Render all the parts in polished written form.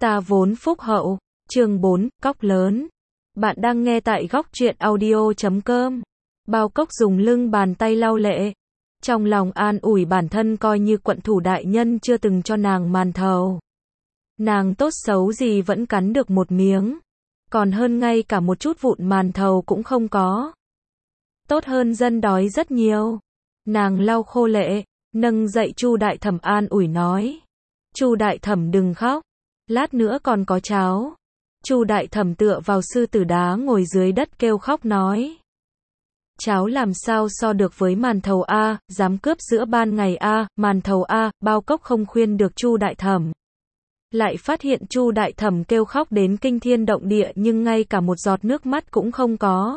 Ta vốn phúc hậu, chương 4, cóc lớn. Bạn đang nghe tại góc truyện audio.com. Bao Cốc dùng lưng bàn tay lau lệ. Trong lòng an ủi bản thân coi như quận thủ đại nhân chưa từng cho nàng màn thầu. Nàng tốt xấu gì vẫn cắn được một miếng. Còn hơn ngay cả một chút vụn màn thầu cũng không có. Tốt hơn dân đói rất nhiều. Nàng lau khô lệ, nâng dậy Chu Đại Thẩm an ủi nói. Chu Đại Thẩm đừng khóc. Lát nữa còn có cháo. Chu Đại Thẩm tựa vào sư tử đá ngồi dưới đất kêu khóc nói. Cháo làm sao so được với màn thầu a, dám cướp giữa ban ngày a, màn thầu a, Bao Cốc không khuyên được Chu Đại Thẩm. Lại phát hiện Chu Đại Thẩm kêu khóc đến kinh thiên động địa nhưng ngay cả một giọt nước mắt cũng không có.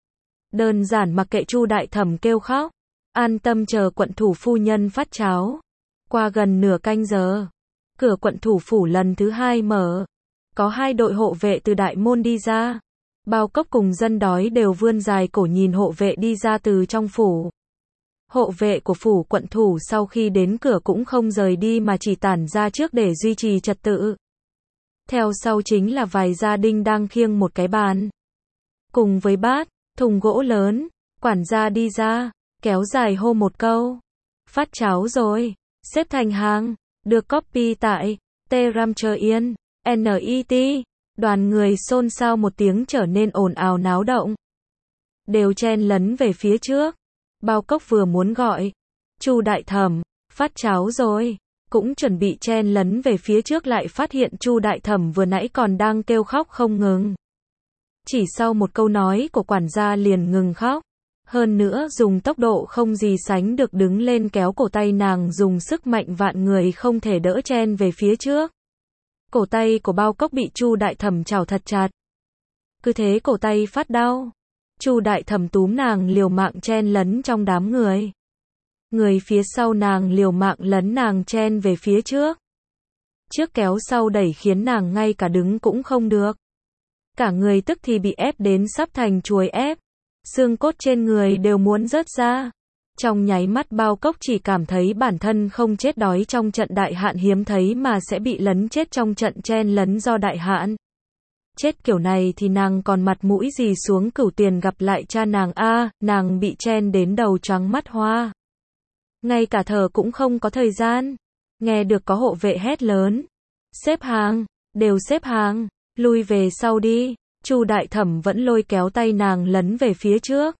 Đơn giản mặc kệ Chu Đại Thẩm kêu khóc, an tâm chờ quận thủ phu nhân phát cháo. Qua gần nửa canh giờ, cửa quận thủ phủ lần thứ 2 mở. Có 2 đội hộ vệ từ đại môn đi ra. Bao Cốc cùng dân đói đều vươn dài cổ nhìn hộ vệ đi ra từ trong phủ. Hộ vệ của phủ quận thủ sau khi đến cửa cũng không rời đi mà chỉ tản ra trước để duy trì trật tự. Theo sau chính là vài gia đình đang khiêng một cái bàn. Cùng với bát, thùng gỗ lớn, quản gia đi ra, kéo dài hô một câu. Phát cháo rồi, xếp thành hàng, được copy tại Telegram chờ yên, NET. Đoàn người xôn xao một tiếng trở nên ồn ào náo động. Đều chen lấn về phía trước. Bao Cốc vừa muốn gọi Chu Đại Thẩm, phát cháo rồi, cũng chuẩn bị chen lấn về phía trước lại phát hiện Chu Đại Thẩm vừa nãy còn đang kêu khóc không ngừng. Chỉ sau một câu nói của quản gia liền ngừng khóc. Hơn nữa dùng tốc độ không gì sánh được đứng lên kéo cổ tay nàng dùng sức mạnh vạn người không thể đỡ chen về phía trước. Cổ tay của Bao Cốc bị Chu Đại Thẩm chảo thật chặt. Cứ thế cổ tay phát đau. Chu Đại Thẩm túm nàng liều mạng chen lấn trong đám người. Người phía sau nàng liều mạng lấn nàng chen về phía trước. Trước kéo sau đẩy khiến nàng ngay cả đứng cũng không được. Cả người tức thì bị ép đến sắp thành chuối ép. Xương cốt trên người đều muốn rớt ra. Trong nháy mắt Bao Cốc chỉ cảm thấy bản thân không chết đói trong trận đại hạn hiếm thấy mà sẽ bị lấn chết trong trận chen lấn do đại hạn. Chết kiểu này thì nàng còn mặt mũi gì xuống Cửu Tiền gặp lại cha nàng a, nàng bị chen đến đầu choáng mắt hoa. Ngay cả thở cũng không có thời gian. Nghe được có hộ vệ hét lớn. Xếp hàng, đều xếp hàng, lui về sau đi. Chu Đại Thẩm vẫn lôi kéo tay nàng lấn về phía trước.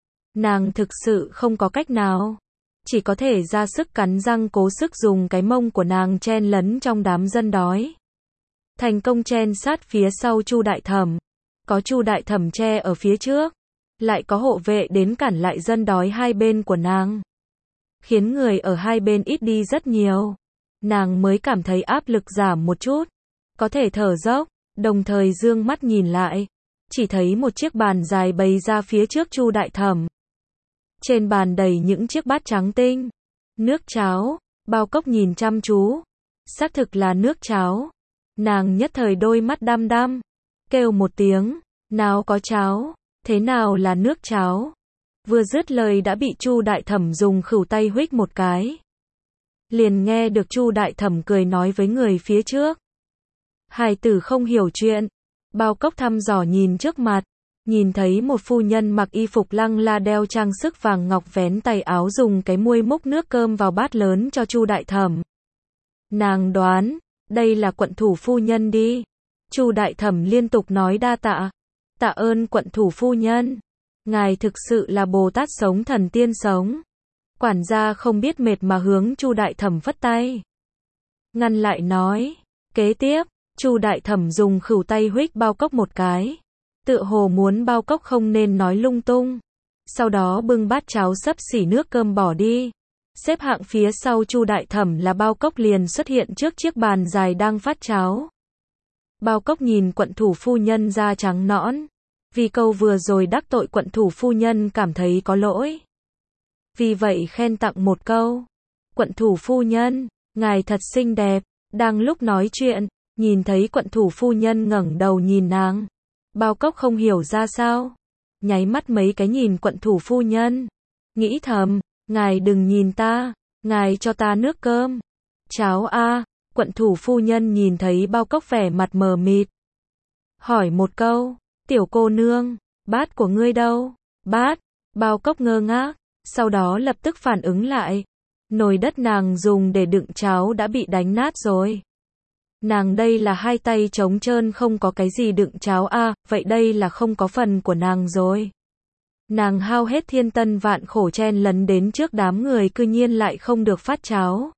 Nàng thực sự không có cách nào. Chỉ có thể ra sức cắn răng cố sức dùng cái mông của nàng chen lấn trong đám dân đói. Thành công chen sát phía sau Chu Đại Thẩm. Có Chu Đại Thẩm che ở phía trước. Lại có hộ vệ đến cản lại dân đói hai bên của nàng. Khiến người ở hai bên ít đi rất nhiều. Nàng mới cảm thấy áp lực giảm một chút. Có thể thở dốc, đồng thời dương mắt nhìn lại. Chỉ thấy một chiếc bàn dài bày ra phía trước Chu Đại Thẩm. Trên bàn đầy những chiếc bát trắng tinh. Nước cháo, Bao Cốc nhìn chăm chú. Xác thực là nước cháo. Nàng nhất thời đôi mắt đăm đăm. Kêu một tiếng, nào có cháo, thế nào là nước cháo. Vừa dứt lời đã bị Chu Đại Thẩm dùng khửu tay huých một cái. Liền nghe được Chu Đại Thẩm cười nói với người phía trước. Hài tử không hiểu chuyện. Bao Cốc thăm dò nhìn trước mặt. Nhìn thấy một phu nhân mặc y phục lăng la đeo trang sức vàng ngọc vén tay áo dùng cái muôi múc nước cơm vào bát lớn cho Chu Đại Thẩm. Nàng đoán, đây là quận thủ phu nhân đi. Chu Đại Thẩm liên tục nói đa tạ. Tạ ơn quận thủ phu nhân. Ngài thực sự là Bồ Tát sống thần tiên sống. Quản gia không biết mệt mà hướng Chu Đại Thẩm phất tay. Ngăn lại nói. Kế tiếp, Chu Đại Thẩm dùng khửu tay huých Bao Cốc một cái. Tựa hồ muốn Bao Cốc không nên nói lung tung. Sau đó bưng bát cháo xấp xỉ nước cơm bỏ đi. Xếp hạng phía sau Chu Đại Thẩm là Bao Cốc liền xuất hiện trước chiếc bàn dài đang phát cháo. Bao Cốc nhìn quận thủ phu nhân da trắng nõn. Vì câu vừa rồi đắc tội quận thủ phu nhân cảm thấy có lỗi. Vì vậy khen tặng một câu. Quận thủ phu nhân, ngài thật xinh đẹp. Đang lúc nói chuyện, nhìn thấy quận thủ phu nhân ngẩng đầu nhìn nàng. Bao Cốc không hiểu ra sao. Nháy mắt mấy cái nhìn quận thủ phu nhân. Nghĩ thầm, ngài đừng nhìn ta, ngài cho ta nước cơm. Cháo a, Quận thủ phu nhân nhìn thấy bao cốc vẻ mặt mờ mịt. Hỏi một câu, tiểu cô nương, bát của ngươi đâu? Bát, bao cốc ngơ ngác, sau đó lập tức phản ứng lại. Nồi đất nàng dùng để đựng cháo đã bị đánh nát rồi. Nàng đây là hai tay trống trơn không có cái gì đựng cháo à, vậy đây là không có phần của nàng rồi. Nàng hao hết thiên tân vạn khổ chen lấn đến trước đám người cư nhiên lại không được phát cháo.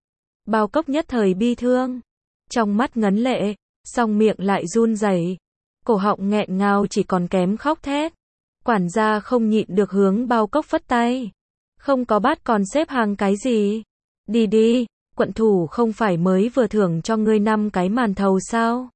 Bao cốc nhất thời bi thương, trong mắt ngấn lệ, song miệng lại run rẩy, cổ họng nghẹn ngào chỉ còn kém khóc thét. Quản gia không nhịn được hướng bao cốc phất tay. Không có bát còn xếp hàng cái gì? Đi đi, quận thủ không phải mới vừa thưởng cho ngươi 5 cái màn thầu sao?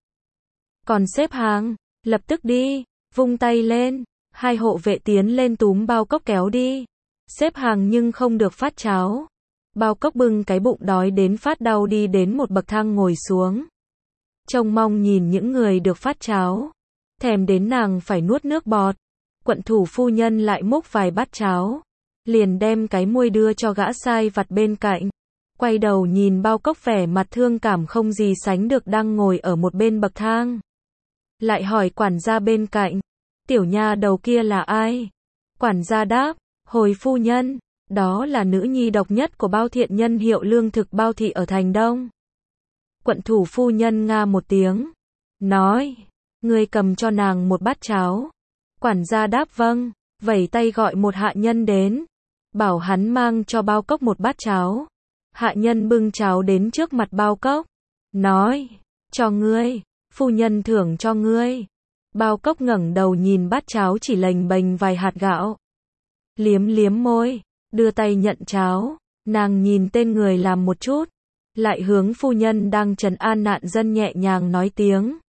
Còn xếp hàng, lập tức đi, vung tay lên, hai hộ vệ tiến lên túm bao cốc kéo đi. Xếp hàng nhưng không được phát cháo. Bao cốc bưng cái bụng đói đến phát đau đi đến một bậc thang ngồi xuống. Trông mong nhìn những người được phát cháo. Thèm đến nàng phải nuốt nước bọt. Quận thủ phu nhân lại múc vài bát cháo. Liền đem cái muôi đưa cho gã sai vặt bên cạnh. Quay đầu nhìn bao cốc vẻ mặt thương cảm không gì sánh được đang ngồi ở một bên bậc thang. Lại hỏi quản gia bên cạnh. Tiểu nha đầu kia là ai? Quản gia đáp. Hồi phu nhân. Đó là nữ nhi độc nhất của Bao Thiện Nhân hiệu lương thực Bao Thị ở thành Đông. Quận thủ phu nhân nga một tiếng. Nói. Ngươi cầm cho nàng một bát cháo. Quản gia đáp vâng. Vẩy tay gọi một hạ nhân đến. Bảo hắn mang cho bao cốc một bát cháo. Hạ nhân bưng cháo đến trước mặt bao cốc. Nói. Cho ngươi. Phu nhân thưởng cho ngươi. Bao cốc ngẩng đầu nhìn bát cháo chỉ lềnh bềnh vài hạt gạo. Liếm liếm môi. Đưa tay nhận cháo. Nàng nhìn tên người làm một chút. Lại hướng phu nhân đang trấn an nạn dân nhẹ nhàng nói tiếng.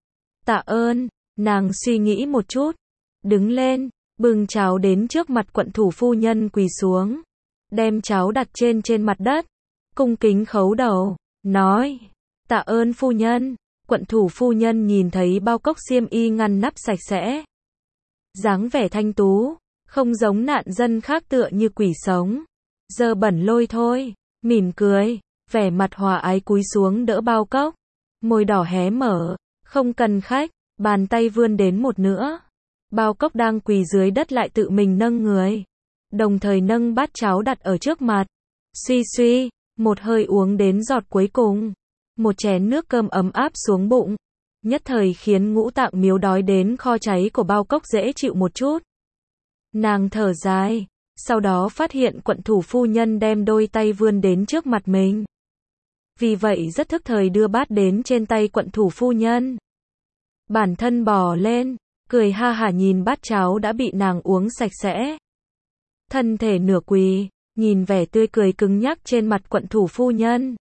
Tạ ơn. Nàng suy nghĩ một chút. Đứng lên. Bưng cháo đến trước mặt quận thủ phu nhân quỳ xuống. Đem cháo đặt trên mặt đất. Cung kính khấu đầu. Nói. Tạ ơn phu nhân. Quận thủ phu nhân nhìn thấy bao cốc xiêm y ngăn nắp sạch sẽ. Dáng vẻ thanh tú. Không giống nạn dân khác tựa như quỷ sống. Dơ bẩn lôi thôi. Mỉm cười. Vẻ mặt hòa ái cúi xuống đỡ bao cốc. Môi đỏ hé mở. Không cần khách. Bàn tay vươn đến một nửa. Bao cốc đang quỳ dưới đất lại tự mình nâng người. Đồng thời nâng bát cháo đặt ở trước mặt. Suy suy. Một hơi uống đến giọt cuối cùng. Một chén nước cơm ấm áp xuống bụng. Nhất thời khiến ngũ tạng miếu đói đến kho cháy của bao cốc dễ chịu một chút. Nàng thở dài. Sau đó phát hiện quận thủ phu nhân đem đôi tay vươn đến trước mặt mình. Vì vậy rất thức thời đưa bát đến trên tay quận thủ phu nhân. Bản thân bò lên. Cười ha hả nhìn bát cháo đã bị nàng uống sạch sẽ. Thân thể nửa quỳ. Nhìn vẻ tươi cười cứng nhắc trên mặt quận thủ phu nhân.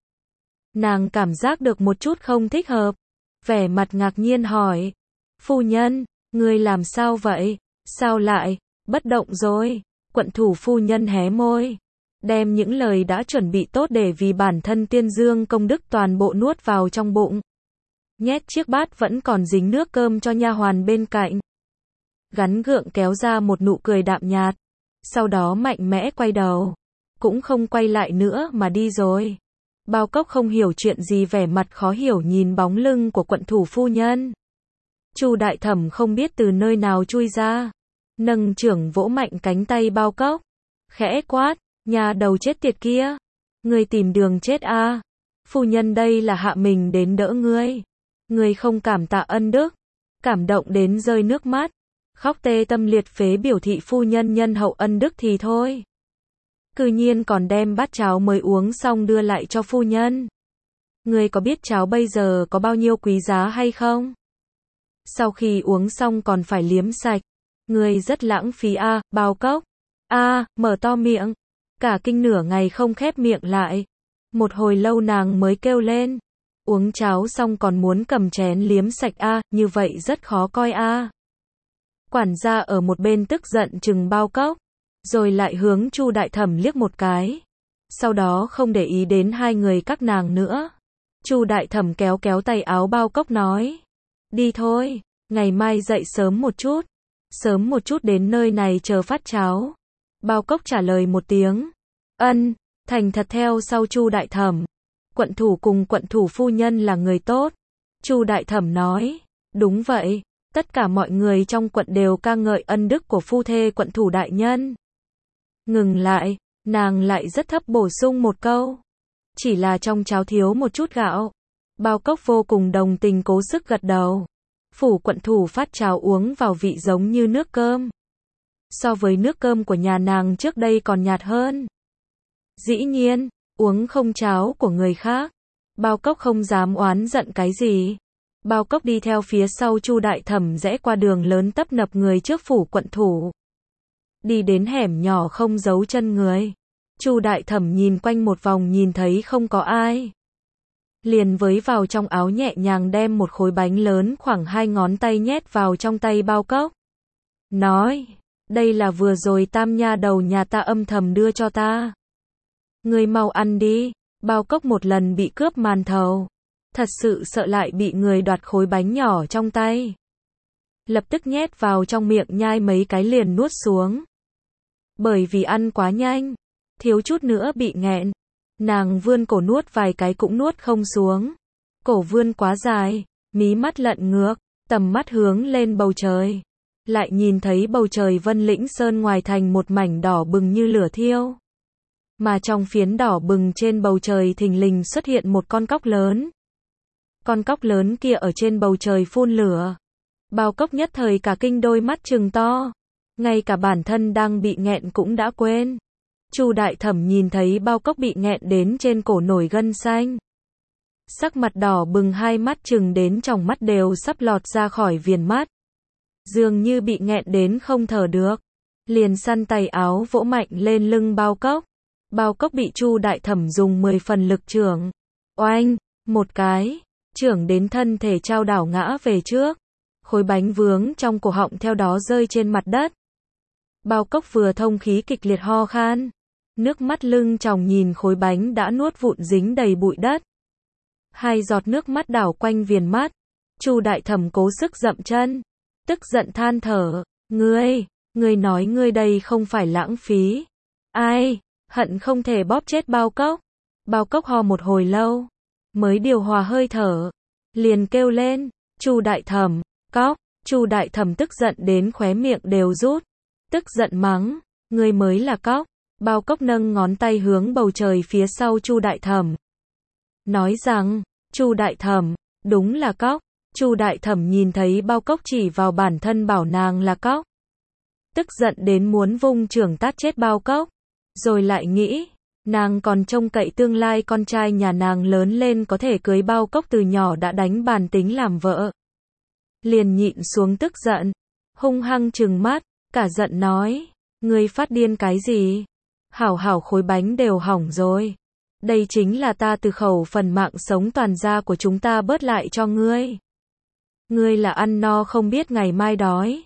Nàng cảm giác được một chút không thích hợp. Vẻ mặt ngạc nhiên hỏi. Phu nhân, ngươi làm sao vậy? Sao lại, bất động rồi? Quận thủ phu nhân hé môi. Đem những lời đã chuẩn bị tốt để vì bản thân tiên dương công đức toàn bộ nuốt vào trong bụng. Nhét chiếc bát vẫn còn dính nước cơm cho nha hoàn bên cạnh. Gắn gượng kéo ra một nụ cười đạm nhạt. Sau đó mạnh mẽ quay đầu. Cũng không quay lại nữa mà đi rồi. Bao cốc không hiểu chuyện gì vẻ mặt khó hiểu nhìn bóng lưng của quận thủ phu nhân. Chu đại thẩm không biết từ nơi nào chui ra. Nâng chưởng vỗ mạnh cánh tay bao cốc. Khẽ quát, nhà đầu chết tiệt kia. Ngươi tìm đường chết à. Phu nhân đây là hạ mình đến đỡ ngươi. Ngươi không cảm tạ ân đức. Cảm động đến rơi nước mắt. Khóc tê tâm liệt phế biểu thị phu nhân nhân hậu ân đức thì thôi. Cư nhiên còn đem bát cháo mới uống xong đưa lại cho phu nhân. Ngươi có biết cháo bây giờ có bao nhiêu quý giá hay không? Sau khi uống xong còn phải liếm sạch. Ngươi rất lãng phí à, bao cốc. Mở to miệng. Cả kinh nửa ngày không khép miệng lại. Một hồi lâu nàng mới kêu lên. Uống cháo xong còn muốn cầm chén liếm sạch à, như vậy rất khó coi à. Quản gia ở một bên tức giận chừng bao cốc. Rồi lại hướng Chu đại thẩm liếc một cái. Sau đó không để ý đến hai người các nàng nữa. Chu đại thẩm kéo kéo tay áo bao cốc nói. Đi thôi, ngày mai dậy sớm một chút. Sớm một chút đến nơi này chờ phát cháo. Bao cốc trả lời một tiếng. Ân, thành thật theo sau Chu đại thẩm. quận thủ cùng quận thủ phu nhân là người tốt. Chu Đại Thẩm nói, đúng vậy, tất cả mọi người trong quận đều ca ngợi ân đức của phu thê quận thủ đại nhân. Ngừng lại, nàng lại rất thấp bổ sung một câu. Chỉ là trong cháo thiếu một chút gạo. Bao Cốc vô cùng đồng tình cố sức gật đầu. Phủ quận thủ phát cháo uống vào vị giống như nước cơm. So với nước cơm của nhà nàng trước đây còn nhạt hơn. Dĩ nhiên, uống không cháo của người khác. Bao Cốc không dám oán giận cái gì. Bao Cốc đi theo phía sau Chu Đại Thẩm rẽ qua đường lớn tấp nập người trước phủ quận thủ. Đi đến hẻm nhỏ không giấu chân người. Chu Đại Thẩm nhìn quanh một vòng nhìn thấy không có ai. Liền với vào trong áo nhẹ nhàng đem một khối bánh lớn khoảng 2 ngón tay nhét vào trong tay Bao Cốc. Nói, đây là vừa rồi Tam nha đầu nhà ta âm thầm đưa cho ta. Ngươi mau ăn đi. Bao Cốc một lần bị cướp màn thầu. Thật sự sợ lại bị người đoạt khối bánh nhỏ trong tay. Lập tức nhét vào trong miệng nhai mấy cái liền nuốt xuống. Bởi vì ăn quá nhanh, thiếu chút nữa bị nghẹn. Nàng vươn cổ nuốt vài cái cũng nuốt không xuống. Cổ vươn quá dài, mí mắt lận ngược, tầm mắt hướng lên bầu trời. Lại nhìn thấy bầu trời Vân Lĩnh Sơn ngoài thành một mảnh đỏ bừng như lửa thiêu. Mà trong phiến đỏ bừng trên bầu trời thình lình xuất hiện một con cóc lớn. Con cóc lớn kia ở trên bầu trời phun lửa. Bao Cốc nhất thời cả kinh đôi mắt trừng to. Ngay cả bản thân đang bị nghẹn cũng đã quên. Chu Đại Thẩm nhìn thấy Bao Cốc bị nghẹn đến trên cổ nổi gân xanh. Sắc mặt đỏ bừng, hai mắt trừng đến tròng mắt đều sắp lọt ra khỏi viền mắt. Dường như bị nghẹn đến không thở được. Liền săn tay áo vỗ mạnh lên lưng Bao Cốc. Bao Cốc bị Chu Đại Thẩm dùng 10 phần lực chưởng. Oanh, một cái, chưởng đến thân thể trao đảo ngã về trước. Khối bánh vướng trong cổ họng theo đó rơi trên mặt đất. Bao Cốc vừa thông khí kịch liệt ho khan. Nước mắt lưng tròng nhìn khối bánh đã nuốt vụn dính đầy bụi đất. 2 giọt nước mắt đảo quanh viền mắt. Chu Đại Thẩm cố sức dậm chân. Tức giận than thở. Ngươi nói ngươi đây không phải lãng phí. Ai, hận không thể bóp chết Bao Cốc. Bao Cốc ho một hồi lâu. Mới điều hòa hơi thở. Liền kêu lên. Chu Đại Thẩm, cóc. Chu Đại Thẩm tức giận đến khóe miệng đều rút. Tức giận mắng. Ngươi mới là cóc. Bao Cốc nâng ngón tay hướng bầu trời phía sau Chu Đại Thẩm. Nói rằng, Chu Đại Thẩm, đúng là cóc. Chu Đại Thẩm nhìn thấy Bao Cốc chỉ vào bản thân bảo nàng là cóc. Tức giận đến muốn vung chưởng tát chết Bao Cốc. Rồi lại nghĩ, nàng còn trông cậy tương lai con trai nhà nàng lớn lên có thể cưới Bao Cốc từ nhỏ đã đánh bàn tính làm vợ. Liền nhịn xuống tức giận, hung hăng trừng mắt, cả giận nói, ngươi phát điên cái gì? Hảo khối bánh đều hỏng rồi. Đây chính là ta từ khẩu phần mạng sống toàn gia của chúng ta bớt lại cho ngươi. Ngươi là ăn no không biết ngày mai đói.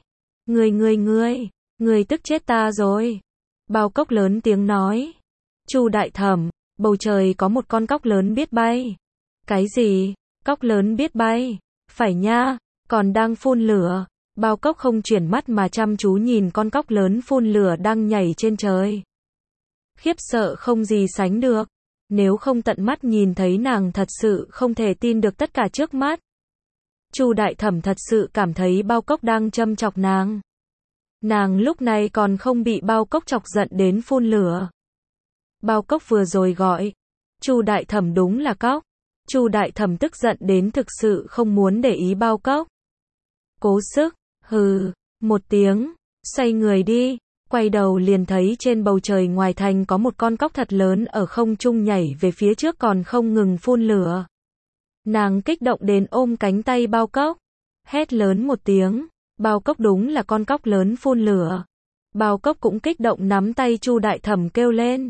Ngươi tức chết ta rồi. Bao Cốc lớn tiếng nói. Chu Đại Thẩm, bầu trời có một con cóc lớn biết bay. Cái gì? Cóc lớn biết bay? Phải nha, còn đang phun lửa. Bao Cốc không chuyển mắt mà chăm chú nhìn con cóc lớn phun lửa đang nhảy trên trời. Khiếp sợ không gì sánh được. Nếu không tận mắt nhìn thấy nàng thật sự không thể tin được tất cả trước mắt. Chu Đại Thẩm thật sự cảm thấy Bao Cốc đang châm chọc nàng. Nàng lúc này còn không bị Bao Cốc chọc giận đến phun lửa. Bao Cốc vừa rồi gọi. Chu Đại Thẩm đúng là cóc. Chu Đại Thẩm tức giận đến thực sự không muốn để ý Bao Cốc. Cố sức, hừ, một tiếng, xoay người đi. Quay đầu liền thấy trên bầu trời ngoài thành có một con cóc thật lớn ở không trung nhảy về phía trước còn không ngừng phun lửa. Nàng kích động đến ôm cánh tay Bao Cốc. Hét lớn một tiếng. Bao Cốc đúng là con cóc lớn phun lửa. Bao Cốc cũng kích động nắm tay Chu Đại Thẩm kêu lên.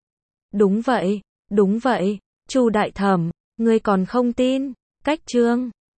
Đúng vậy, Chu Đại Thẩm, ngươi còn không tin. Cách chương